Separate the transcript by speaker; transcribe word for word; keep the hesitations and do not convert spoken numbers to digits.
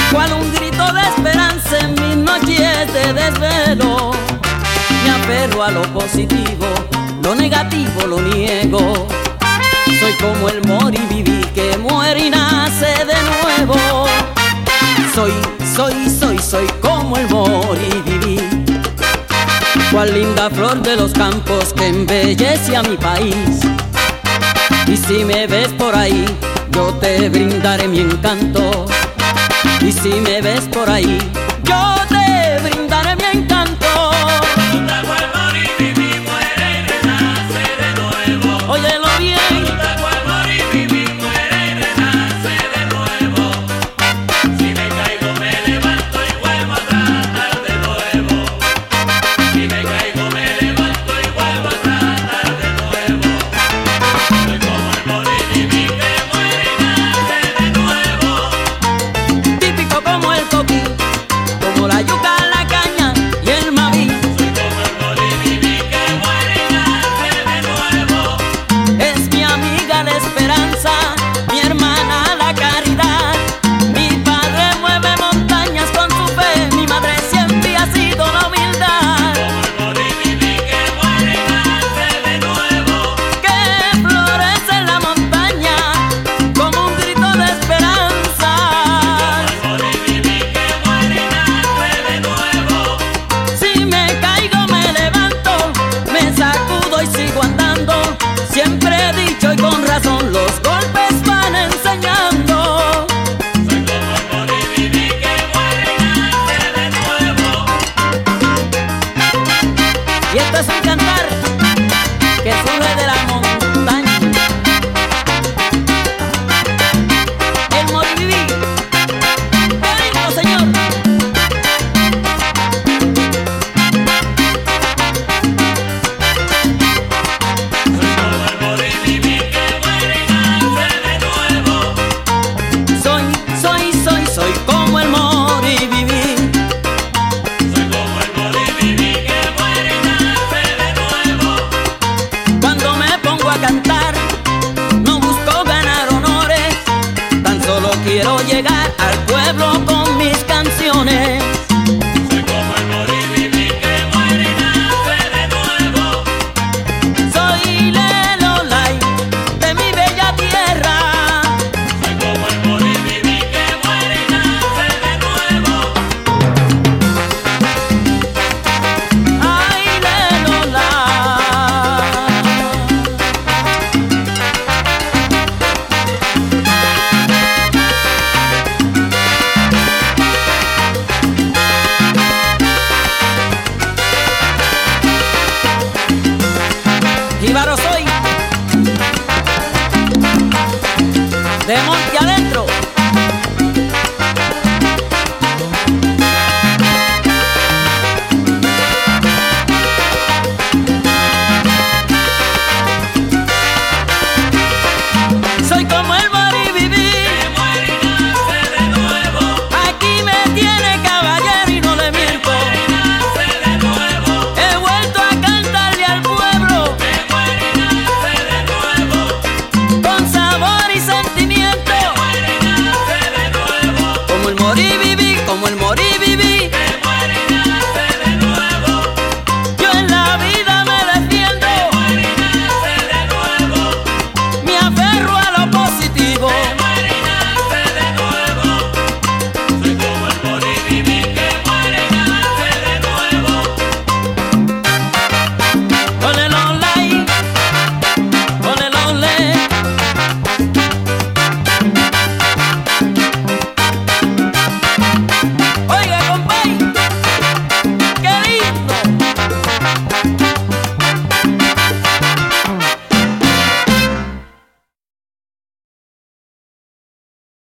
Speaker 1: cual un grito de esperanza en mis noches de desvelo. Me aferro a lo positivo, lo negativo lo niego. Soy como el morir y viví que muere y nace de nuevo. Soy, soy, soy, soy como el morir y viví, cual linda flor de los campos que embellece a mi país. Y si me ves por ahí, yo te brindaré mi encanto. Y si me ves por ahí, yo te brindaré mi encanto.
Speaker 2: Cuando el morir y vivir, muere y renace de nuevo.
Speaker 1: Óyelo bien.
Speaker 2: Cuando el morir y vivir, muere y renace de nuevo. Si me caigo me levanto y vuelvo a tratar de nuevo. Si me caigo me levanto y vuelvo a tratar de nuevo. Soy como el morir y vivir que muere y nace de nuevo.
Speaker 1: Típico como el coquí, como la yuca, la caña y el maíz.
Speaker 2: Soy como el morir y vivir que muere y nace de nuevo.
Speaker 1: Es mi amiga la esperanza, mi hermana la caridad. Mi padre mueve montañas con su fe, mi madre siempre ha sido la humildad.
Speaker 2: Como el morir y vivir que muere y nace de nuevo.
Speaker 1: Que florece en la montaña como un grito de esperanza.
Speaker 2: Morir y vivir que muere y nace de nuevo.
Speaker 1: Si me caigo me levanto, me sacudo y sigo andando. Siempre he dicho y con razón, los golpes van enseñando.
Speaker 2: Soy como el morir y vivir que muere y nace de nuevo.
Speaker 1: Y esto es un cantar que surge de la montaña. El morir y vivir, qué lindo, señor.
Speaker 2: Soy como el morir y vivir que muere y nace de nuevo.
Speaker 1: Soy, soy, soy, soy como el morir y vivir.
Speaker 2: Soy como el morir y vivir que muere y nace de nuevo.
Speaker 1: Cuando me pongo a cantar, no busco ganar honores, tan solo quiero llegar al pueblo con